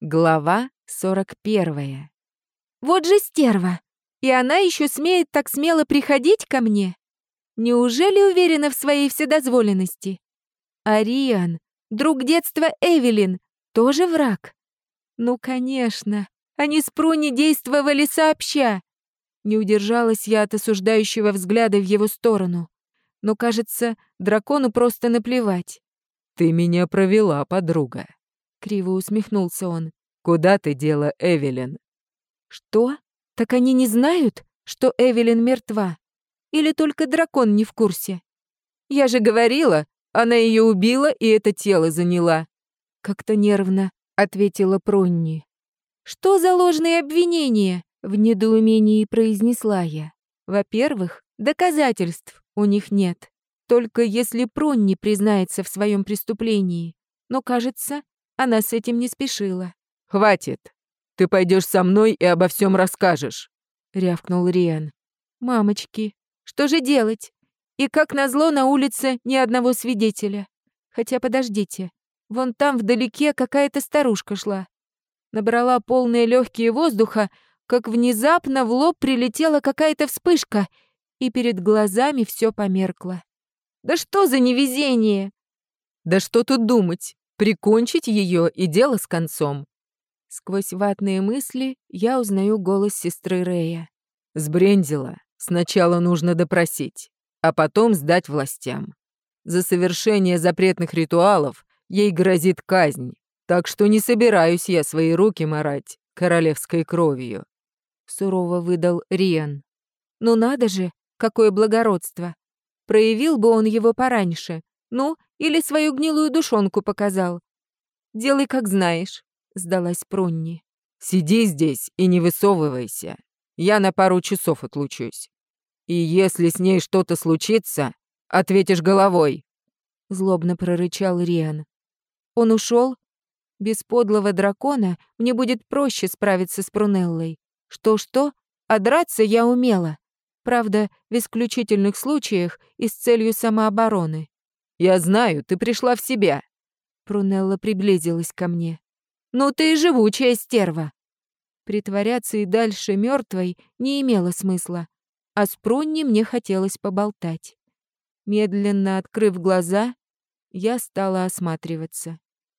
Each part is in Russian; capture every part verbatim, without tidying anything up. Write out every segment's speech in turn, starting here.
Глава сорок первая. Вот же стерва! И она еще смеет так смело приходить ко мне? Неужели уверена в своей вседозволенности? Ариан, друг детства Эвелин, тоже враг? Ну, конечно, они с Пруни действовали сообща. Не удержалась я от осуждающего взгляда в его сторону. Но, кажется, дракону просто наплевать. «Ты меня провела, подруга», — криво усмехнулся он. «Куда ты дела Эвелин?» Что? Так они не знают, что Эвелин мертва? Или только дракон не в курсе? «Я же говорила, она ее убила и это тело заняла», — как-то нервно ответила Пронни. «Что за ложные обвинения?» — в недоумении произнесла я. «Во-первых, доказательств у них нет. Только если Пронни признается в своем преступлении. Но, кажется, она с этим не спешила». «Хватит! Ты пойдешь со мной и обо всем расскажешь», — рявкнул Риан. «Мамочки, что же делать? И как назло на улице ни одного свидетеля. Хотя подождите, вон там вдалеке какая-то старушка шла. Набрала полные легкие воздуха, как внезапно в лоб прилетела какая-то вспышка, и перед глазами все померкло. Да что за невезение!» «Да что тут думать? Прикончить ее и дело с концом». Сквозь ватные мысли я узнаю голос сестры Рея. «Сбрендила. Сначала нужно допросить, а потом сдать властям. За совершение запретных ритуалов ей грозит казнь, так что не собираюсь я свои руки марать королевской кровью», — сурово выдал Риан. «Ну надо же, какое благородство! Проявил бы он его пораньше, ну, или свою гнилую душонку показал. Делай, как знаешь», — сдалась Пронни. «Сиди здесь и не высовывайся. Я на пару часов отлучусь. И если с ней что-то случится, ответишь головой», — злобно прорычал Риан. «Он ушел? Без подлого дракона мне будет проще справиться с Прунеллой. Что-что, а драться я умела. Правда, в исключительных случаях и с целью самообороны». «Я знаю, ты пришла в себя». Прунелла приблизилась ко мне. «Ну ты и живучая стерва». Притворяться и дальше мертвой не имело смысла, а с Прунни мне хотелось поболтать. Медленно открыв глаза, я стала осматриваться.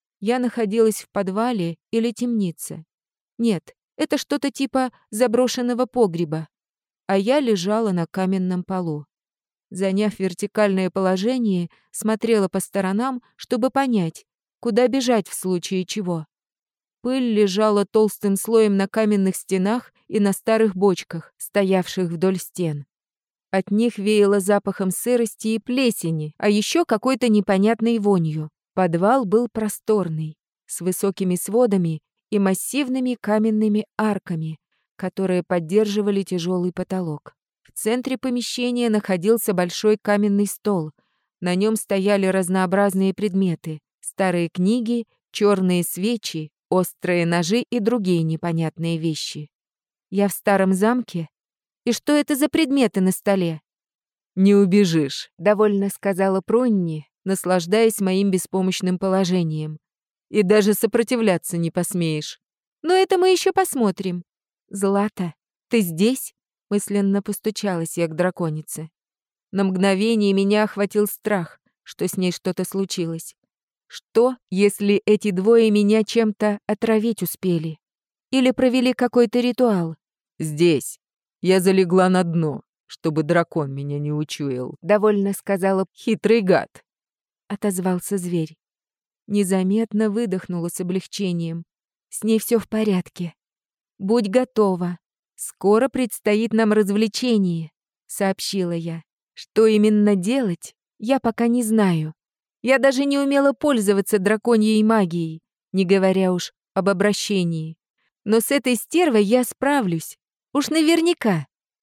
Я находилась в подвале или темнице. Нет, это что-то типа заброшенного погреба, а я лежала на каменном полу. Заняв вертикальное положение, смотрела по сторонам, чтобы понять, куда бежать в случае чего. Пыль лежала толстым слоем на каменных стенах и на старых бочках, стоявших вдоль стен. От них веяло запахом сырости и плесени, а еще какой-то непонятной вонью. Подвал был просторный, с высокими сводами и массивными каменными арками, которые поддерживали тяжелый потолок. В центре помещения находился большой каменный стол. На нем стояли разнообразные предметы: старые книги, черные свечи, острые ножи и другие непонятные вещи. Я в старом замке? И что это за предметы на столе? «Не убежишь», — довольно сказала Пронни, наслаждаясь моим беспомощным положением. «И даже сопротивляться не посмеешь». «Но это мы еще посмотрим». «Злата, ты здесь?» — мысленно постучалась я к драконице. На мгновение меня охватил страх, что с ней что-то случилось. Что, если эти двое меня чем-то отравить успели? Или провели какой-то ритуал? «Здесь. Я залегла на дно, чтобы дракон меня не учуял», — довольно сказала. «Хитрый гад», — отозвался зверь. Незаметно выдохнула с облегчением. С ней все в порядке. «Будь готова. Скоро предстоит нам развлечение», — сообщила я. «Что именно делать, я пока не знаю. Я даже не умела пользоваться драконьей магией, не говоря уж об обращении. Но с этой стервой я справлюсь. Уж наверняка».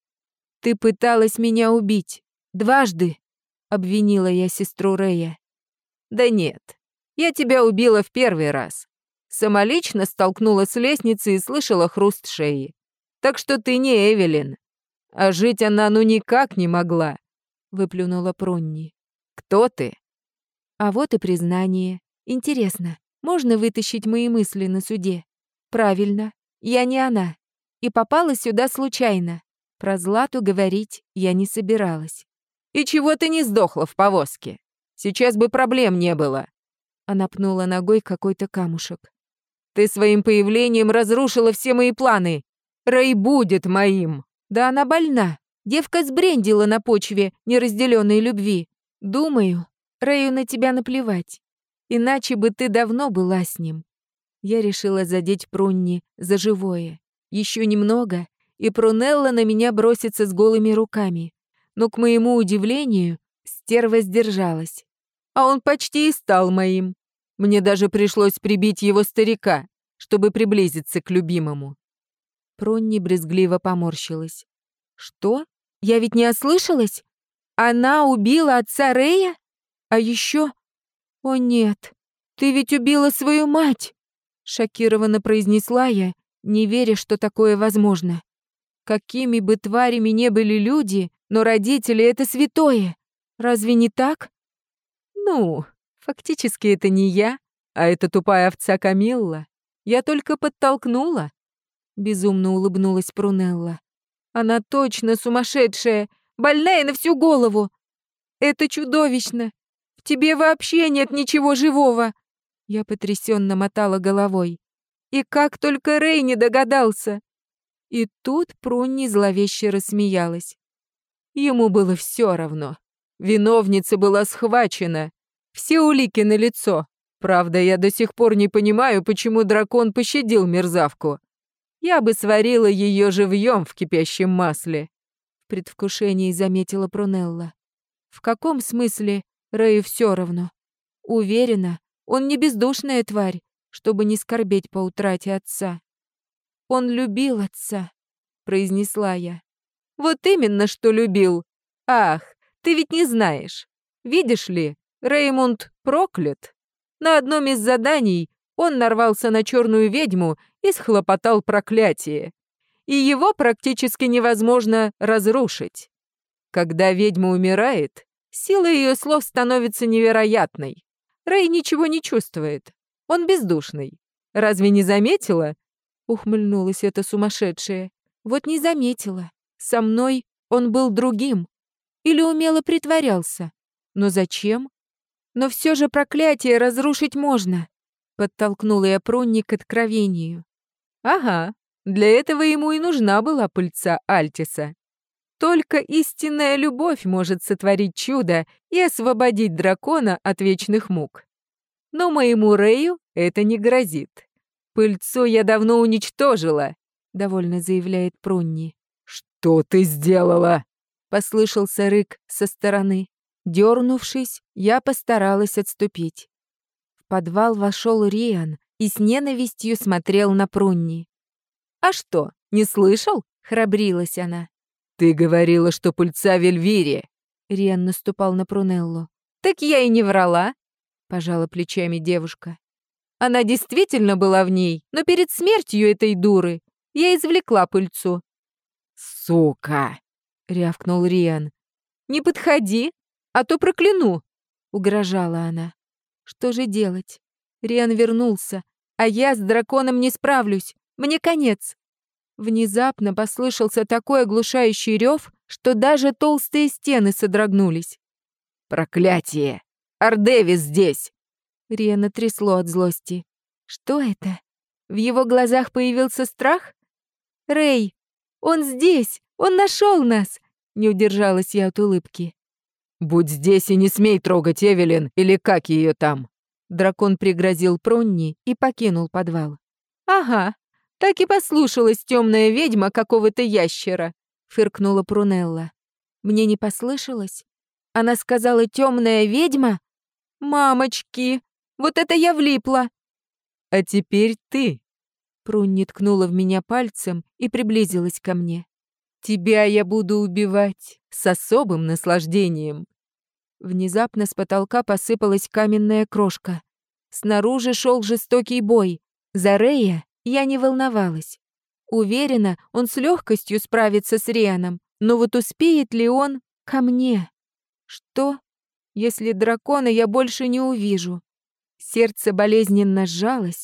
«Ты пыталась меня убить. Дважды», — обвинила я сестру Рея. «Да нет, я тебя убила в первый раз. Самолично столкнула с лестницы и слышала хруст шеи. Так что ты не Эвелин. А жить она ну никак не могла», — выплюнула Пронни. «Кто ты?» А вот и признание. Интересно, можно вытащить мои мысли на суде? Правильно, я не она. И попала сюда случайно. Про Злату говорить я не собиралась. «И чего ты не сдохла в повозке? Сейчас бы проблем не было». Она пнула ногой какой-то камушек. «Ты своим появлением разрушила все мои планы. Рэй будет моим». Да она больна. Девка сбрендила на почве неразделенной любви. Думаю, Рэю на тебя наплевать. Иначе бы ты давно была с ним. Я решила задеть Прунни за живое. Еще немного, и Прунелла на меня бросится с голыми руками. Но, к моему удивлению, стерва сдержалась. А он почти и стал моим. Мне даже пришлось прибить его старика, чтобы приблизиться к любимому. Прунни брезгливо поморщилась. Что? Я ведь не ослышалась? Она убила отца Рэя? А еще... О нет, ты ведь убила свою мать! Шокированно произнесла я, не веря, что такое возможно. Какими бы тварями не были люди, но родители — это святое. Разве не так? Ну, фактически это не я, а эта тупая овца Камилла. Я только подтолкнула. Безумно улыбнулась Прунелла. Она точно сумасшедшая, больная на всю голову. Это чудовищно. В тебе вообще нет ничего живого. Я потрясенно мотала головой. И как только Рэй не догадался. И тут Прунни зловеще рассмеялась. Ему было все равно. Виновница была схвачена. Все улики налицо. Правда, я до сих пор не понимаю, почему дракон пощадил мерзавку. Я бы сварила ее живьем в кипящем масле. В предвкушении заметила Прунелла. В каком смысле Рэю все равно? Уверена, он не бездушная тварь, чтобы не скорбеть по утрате отца. Он любил отца, произнесла я. Вот именно, что любил. Ах, ты ведь не знаешь. Видишь ли, Реймунд проклят. На одном из заданий он нарвался на черную ведьму и схлопотал проклятие. И его практически невозможно разрушить. Когда ведьма умирает, сила ее слов становится невероятной. Рэй ничего не чувствует. Он бездушный. Разве не заметила? Ухмыльнулась эта сумасшедшая. Вот не заметила. Со мной он был другим. Или умело притворялся. Но зачем? Но все же проклятие разрушить можно. Подтолкнула я Прунни к откровению. Ага, для этого ему и нужна была пыльца Альтиса. Только истинная любовь может сотворить чудо и освободить дракона от вечных мук. Но моему Рэю это не грозит. Пыльцу я давно уничтожила, довольно заявляет Прунни. Что ты сделала? Послышался рык со стороны. Дернувшись, я постаралась отступить. В подвал вошел Риан и с ненавистью смотрел на Прунни. «А что, не слышал?» — храбрилась она. «Ты говорила, что пыльца в Эльвире!» Риан наступал на Прунеллу. «Так я и не врала!» — пожала плечами девушка. «Она действительно была в ней, но перед смертью этой дуры я извлекла пыльцу». «Сука!» — рявкнул Риан. «Не подходи, а то прокляну!» — угрожала она. «Что же делать? Риан вернулся, а я с драконом не справлюсь. Мне конец!» Внезапно послышался такой оглушающий рев, что даже толстые стены содрогнулись. «Проклятие! Ардевис здесь!» Риана трясло от злости. «Что это? В его глазах появился страх? Рэй, он здесь! Он нашел нас!» Не удержалась я от улыбки. «Будь здесь и не смей трогать Эвелин, или как ее там!» Дракон пригрозил Пронни и покинул подвал. «Ага, так и послушалась темная ведьма какого-то ящера», — фыркнула Прунелла. «Мне не послышалось? Она сказала темная ведьма? Мамочки, вот это я влипла!» «А теперь ты!» Прунни ткнула в меня пальцем и приблизилась ко мне. «Тебя я буду убивать с особым наслаждением!» Внезапно с потолка посыпалась каменная крошка. Снаружи шел жестокий бой. За Рэя я не волновалась. Уверена, он с легкостью справится с Рианом, но вот успеет ли он ко мне? Что, если дракона я больше не увижу? Сердце болезненно сжалось.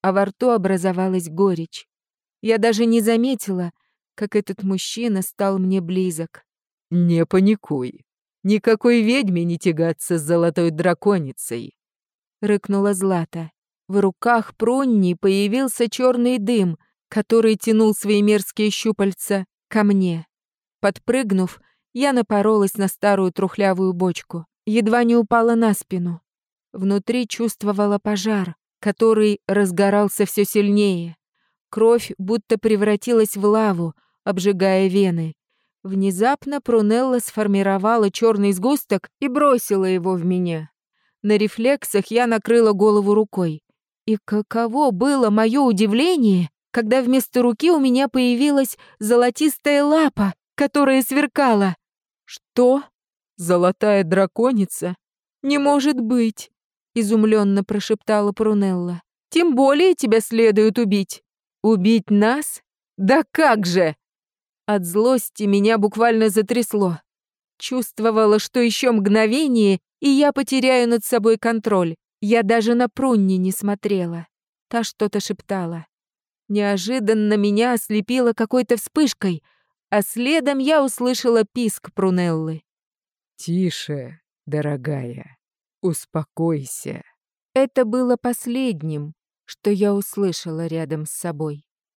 а во рту образовалась горечь. Я даже не заметила, как этот мужчина стал мне близок. «Не паникуй. Никакой ведьме не тягаться с золотой драконицей», — рыкнула Злата. В руках Прунни появился черный дым, который тянул свои мерзкие щупальца ко мне. Подпрыгнув, я напоролась на старую трухлявую бочку, едва не упала на спину. Внутри чувствовала пожар, который разгорался все сильнее. Кровь будто превратилась в лаву, обжигая вены. Внезапно Прунелла сформировала черный сгусток и бросила его в меня. На рефлексах я накрыла голову рукой. И каково было мое удивление, когда вместо руки у меня появилась золотистая лапа, которая сверкала. «Что? Золотая драконица? Не может быть!» — изумленно прошептала Прунелла. «Тем более тебя следует убить». «Убить нас? Да как же!» От злости меня буквально затрясло. Чувствовала, что еще мгновение, и я потеряю над собой контроль. Я даже на Прунни не смотрела. Та что-то шептала. Неожиданно меня ослепило какой-то вспышкой, а следом я услышала писк Прунеллы. «Тише, дорогая, успокойся». Это было последним, что я услышала рядом с собой.